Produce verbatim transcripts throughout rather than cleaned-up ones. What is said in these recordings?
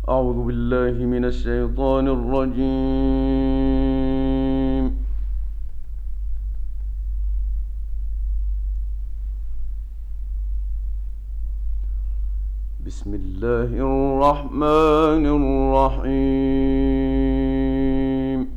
أعوذ بالله من الشيطان الرجيم. بسم الله الرحمن الرحيم.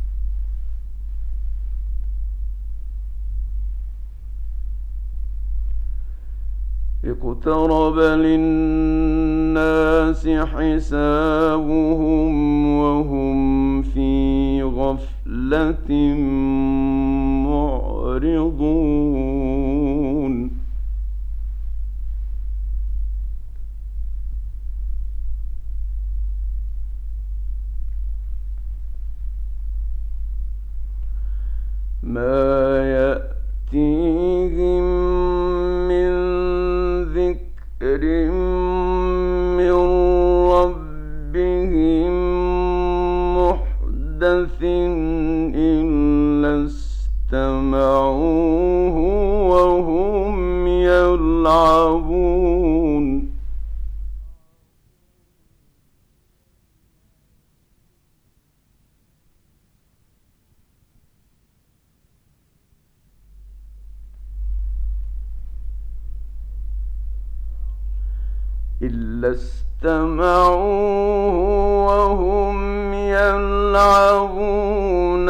اقترب للناس حسابهم وهم في غفلة معرضون. ما يأتيهم من ذكر من ربهم محدث إلا استمعوه وهم يلعبون. إلا استمعوه وهم يلعبون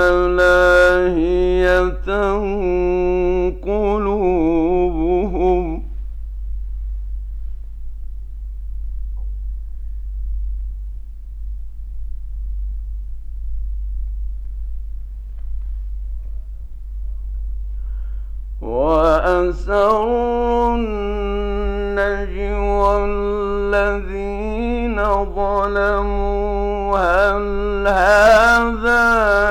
لاهية قلوبهم. وأسروا النجوى الذين ظلموا هل هذا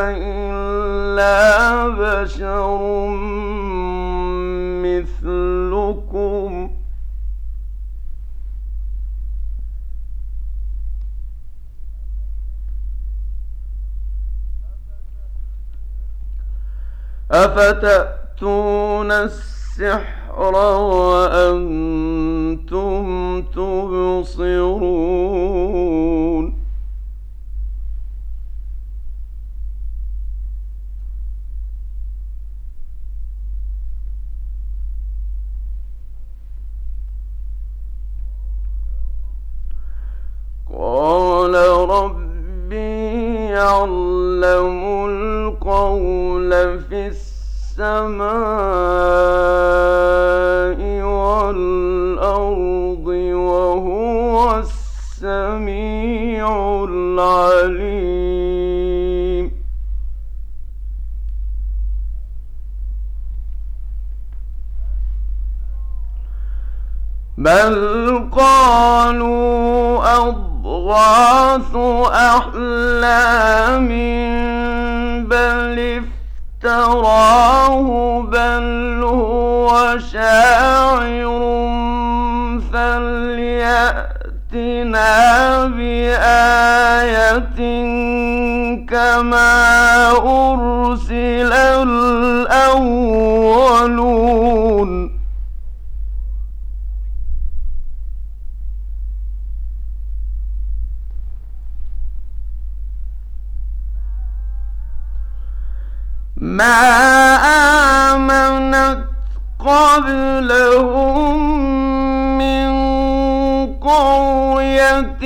إلا بشر مثلكم أفتأتون السحر وأنتم تبصرون. قال ربي يعلم القول في السماء والأرض وهو السميع العليم. بل قالوا أضغاث أحلام بل افتراه بل هو شاعر فليأتنا بآية كما أرسل الأولون. ما آمنت قبلهم من قرية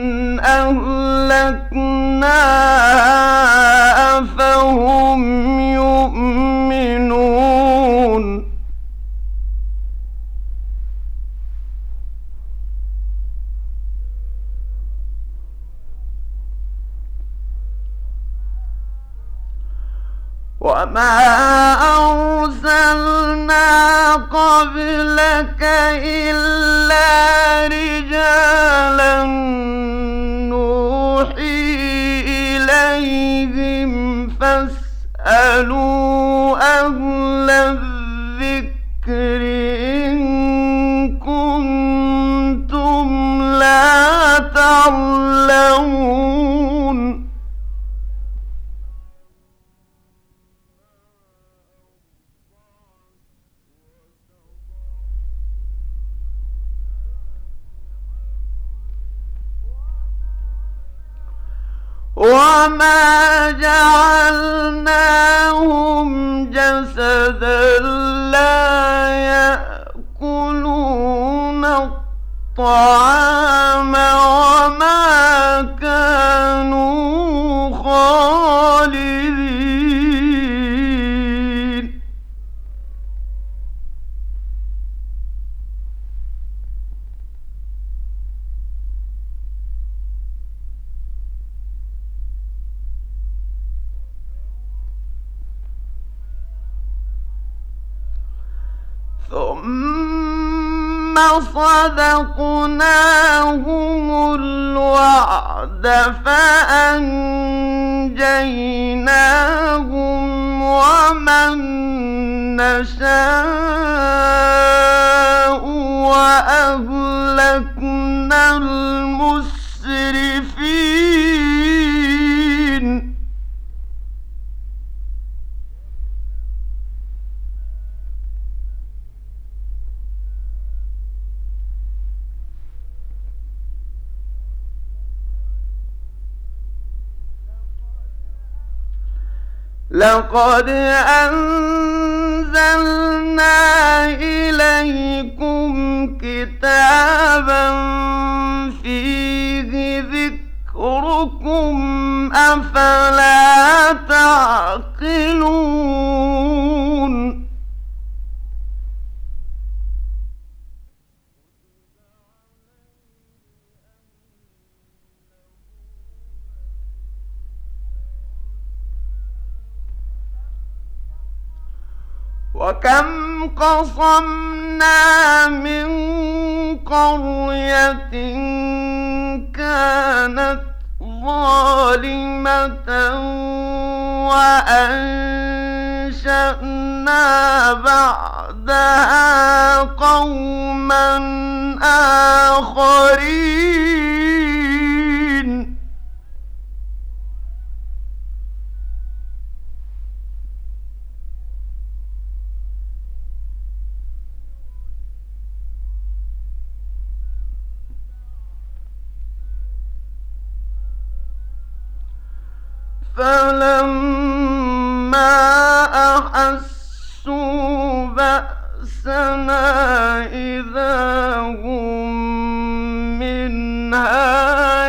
أهلكناها أفهم يؤمنون. وما أرسلنا قبلك إلا رجالا نوحي إليهم فاسألوا أهل الذكر إن كنتم لا تعلمون. وما جعلناهم جسدا لا يأكلون الطعام وما كانوا خالدين. ثم صدقناهم الوعد فأنجيناهم ومن نشاء وأهلكنا المسرفين. لقد أنزلنا إليكم كتابا فيه ذكركم أفلا تعقلون. وكم قصمنا من قرية كانت ظالمة وأنشأنا بعدها قوما آخرين. فلما أحسوا بأسنا إذا هم منها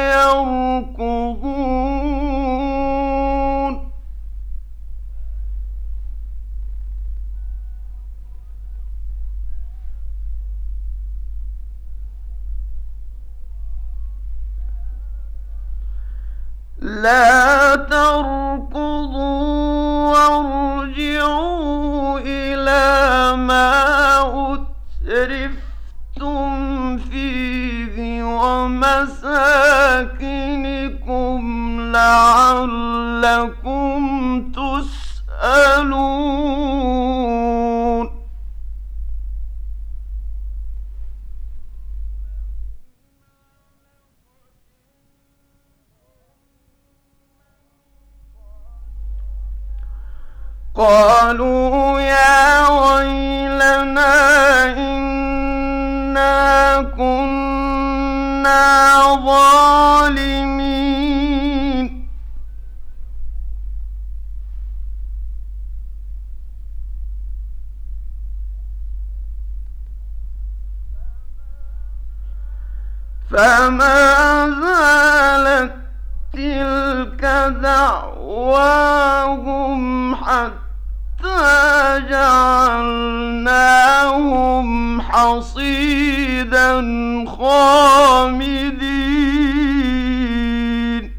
يركضون. لا تركضوا وارجعوا إلى ما أترفتم فيه ومساكنكم لعلكم تسألون. قالوا يا ويلنا إنا كنا ظالمين. فما زالت تلك دعواهم حتى جعلناهم حصيدا خامدين.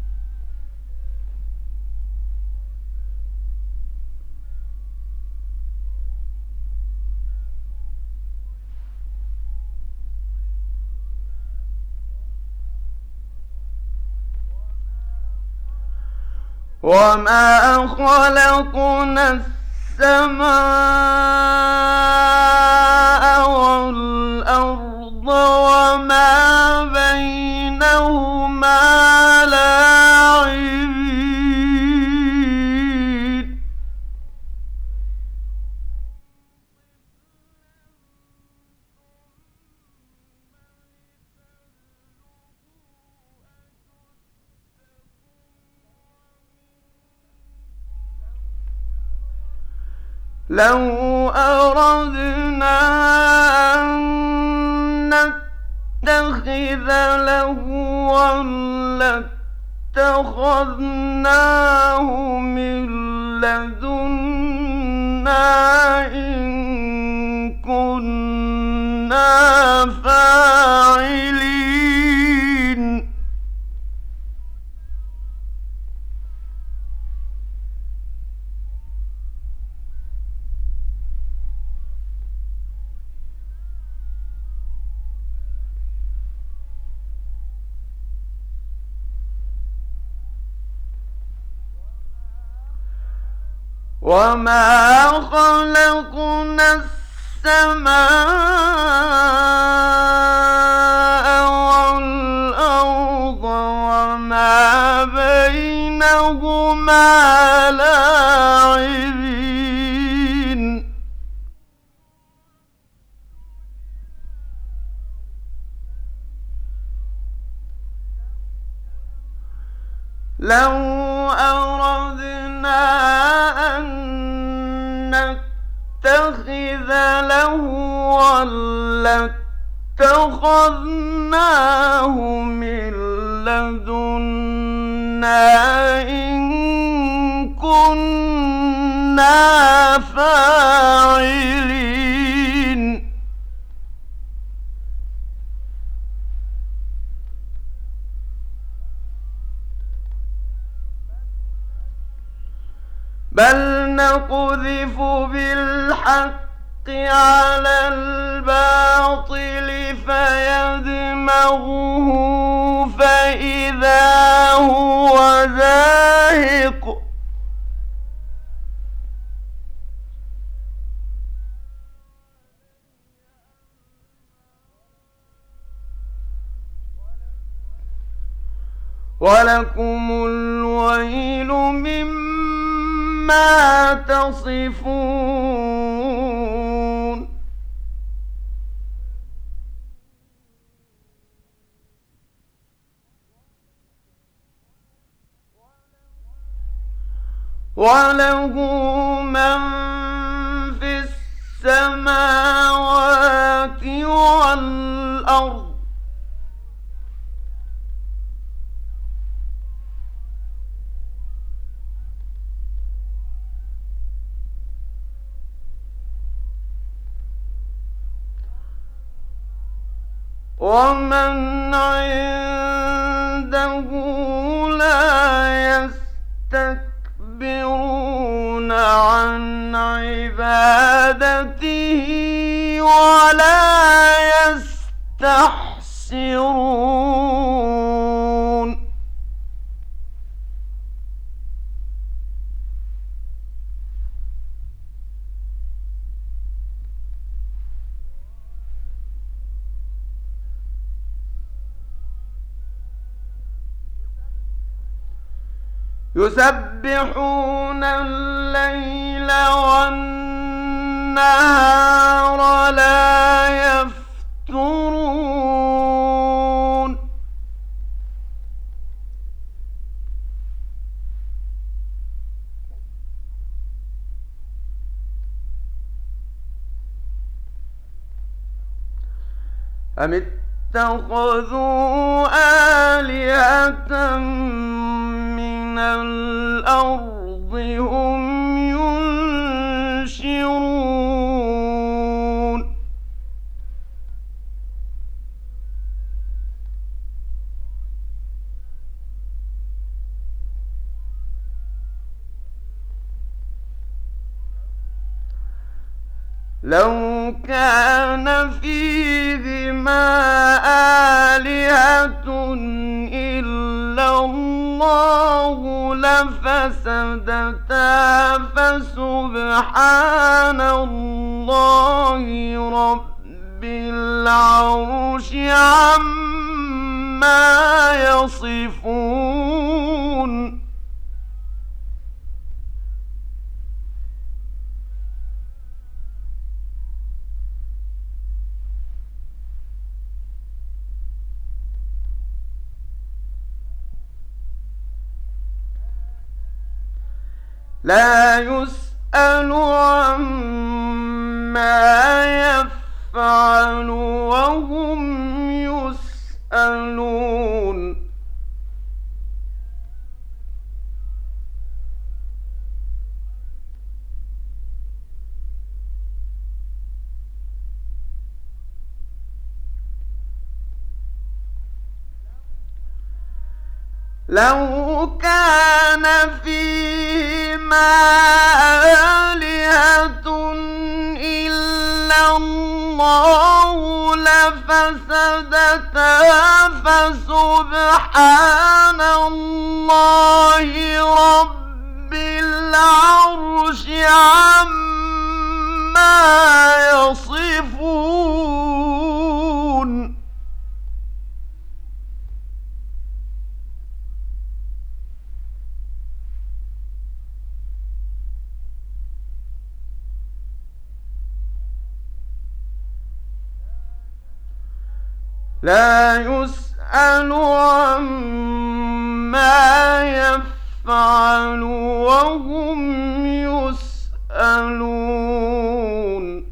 وما خلقنا السماء والأرض وما بينهما لاعبين. لو أردنا أن نتخذ لهوا لاتخذناه من لدنا إن كنا فاعلين. وما خلقنا السماء والأرض وما بينهما لاعبين. لو أردنا أن نتخذ لهوا لاتخذناه من لدنا إن كنا فاعلين. بل نقذف بالحق على الباطل فيدمغه فإذا هو زاهق. ولكم الويل مما تصفون. وله من في السماوات والأرض ومن عنده لا يستكبرون عن عبادته ولا يستحسرون. يسبحون الليل والنهار لا يفترون. أم اتخذوا آلهة من الأرض هم ينشرون. لو كان فيهما آلهة إلا الله لفسدتا فسبحان الله رب العرش عما يصفون. لا يسأل عما يفعل وهم يسألون لو كان فيهما آلهة إلا الله لفسدتا فسبحان الله رب العرش عما يصفون لا يسأل عما يفعل وهم يسألون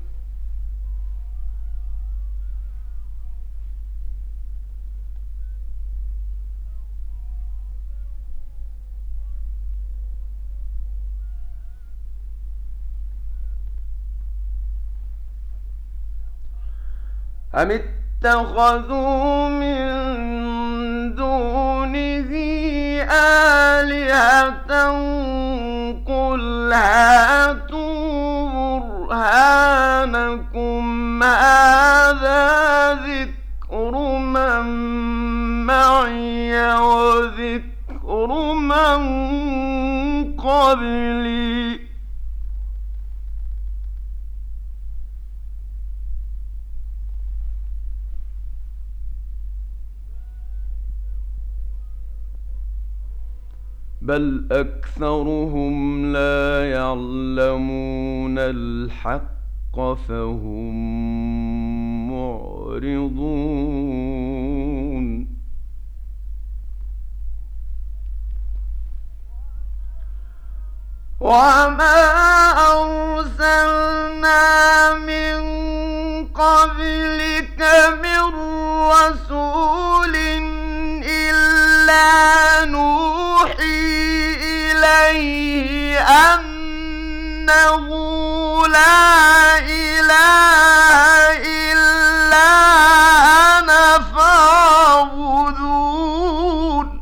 أم اتخذوا من دونه آلهة قل هاتوا برهانكم هذا ذكر من معي وذكر من قبلي بل أكثرهم لا يعلمون الحق فهم معرضون وما أرسلنا من قبلك من رسول إلا نوحي إليه أنه لا إله إلا أنا فاعبدون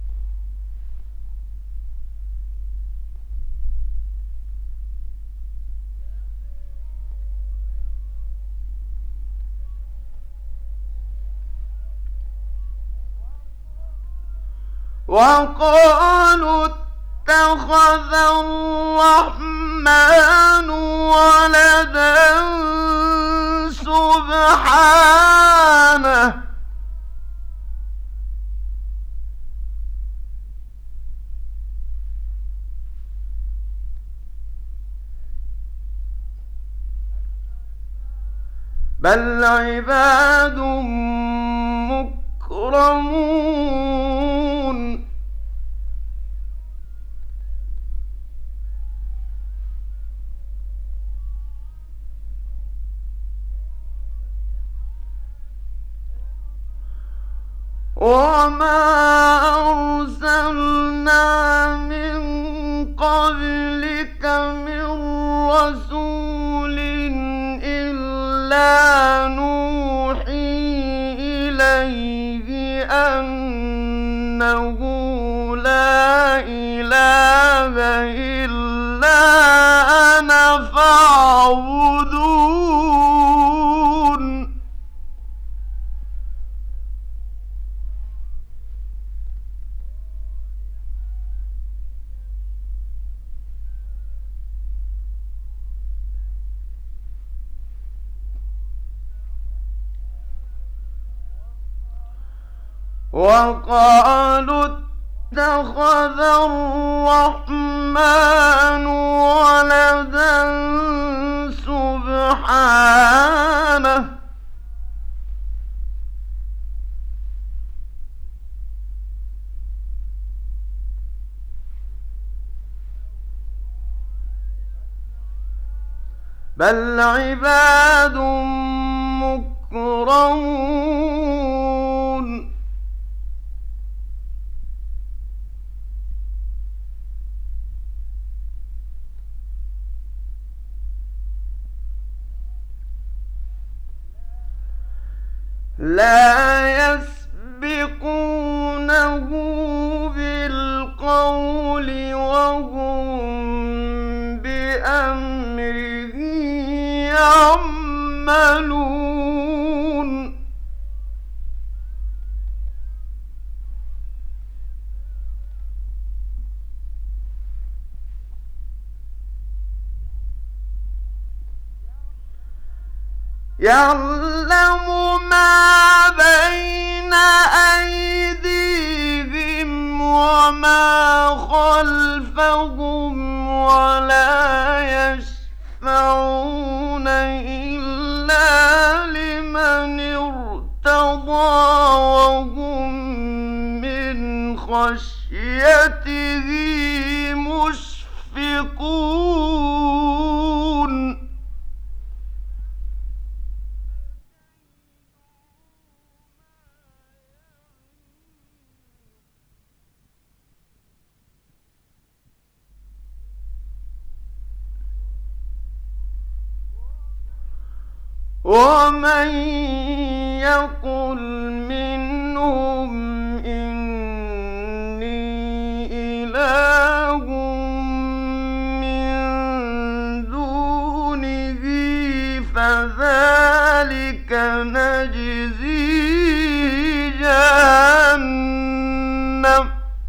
وقالوا اتخذ الرحمن ولدا سبحانه بل عباد مكرمون وما أرسلنا من قبلك من رسول إلا نوحي إليه أنه لا إله إلا أنا فاعبدون وقالوا اتخذ الرحمن ولدا سبحانه بل عباد مكرمون لا يسبقونه بالقول وهم بأمره يعملون يعلم ما بين أيديهم وما خلفهم ولا يشفعون إلا لمن ارتضى وهم من خشيته مشفقون ومن يقل منهم إني إله من دونه فذلك نجزيه جهنم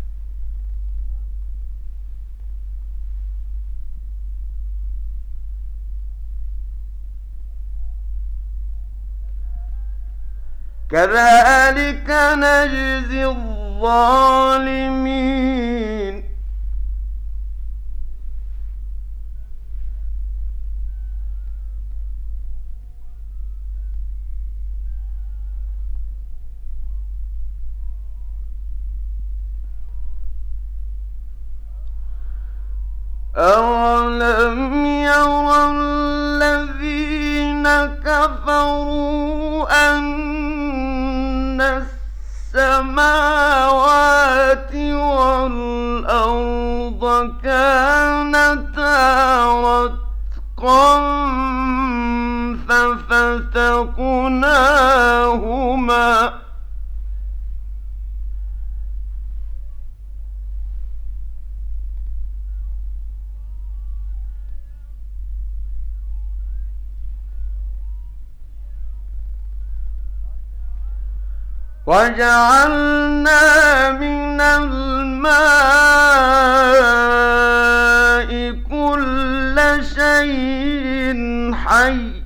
كذلك نجزي الظالمين أولم يرى الذين كفروا أن السماوات والأرض كانتا رتقا ففتقناهما وجعلنا من الماء كل شيء حي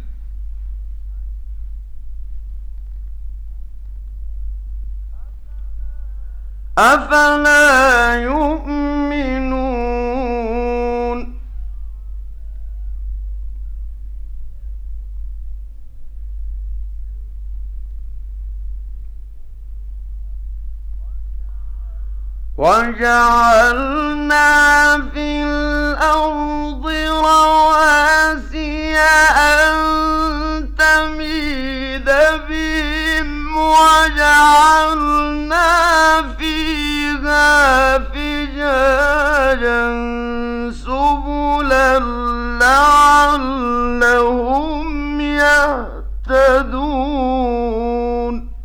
أفلا يؤمنون وجعلنا في الأرض رواسي أن تميد بهم وجعلنا فيها فجاجا سبلا لعلهم يهتدون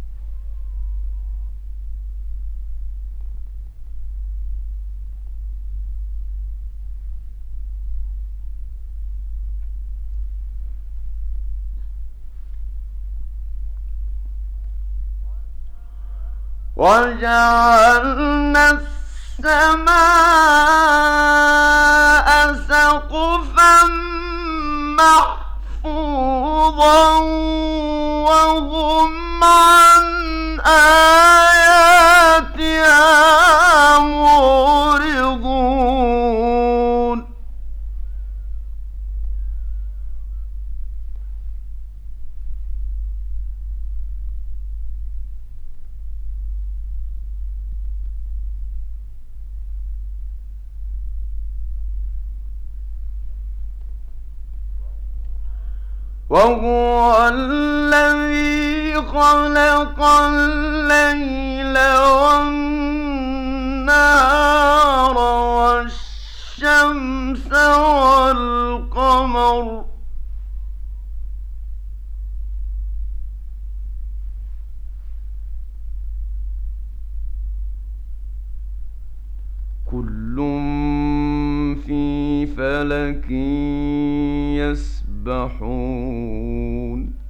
وجعلنا السماء سقفا محفوظا وهم عن آياتها معرضون وهو الذي خلق الليل والنهار والشمس والقمر كل في فلك يسبحون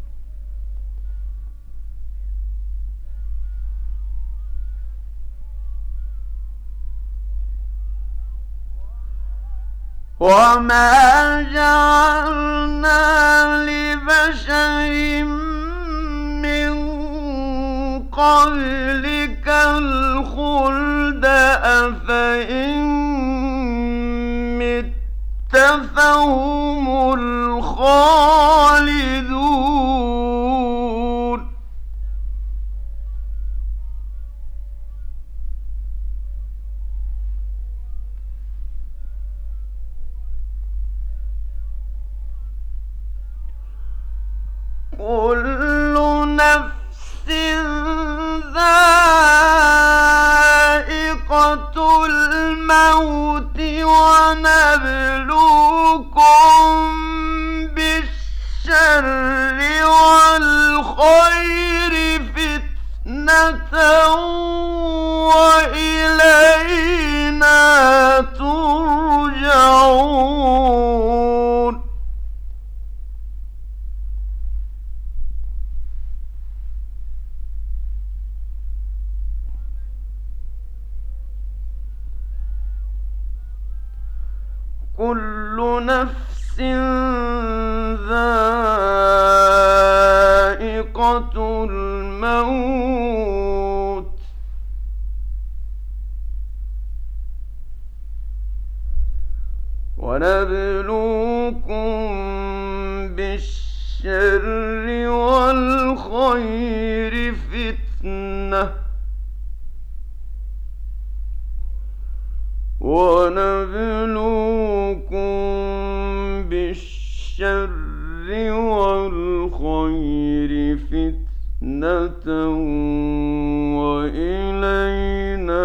وما جعلنا لبشر من قبلك الخلد أفإن مت فهم الخالدون كل نفس ذائقة الموت ونبلوكم بالشر والخير فتنة وإلينا ترجعون كل نفس ذائقة الموت ونبلوكم بالشر والخير فتنة ونبلوكم بالشر والخير فتنة وإلينا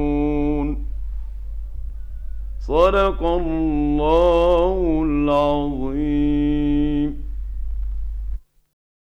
ترجعون. صدق الله العظيم.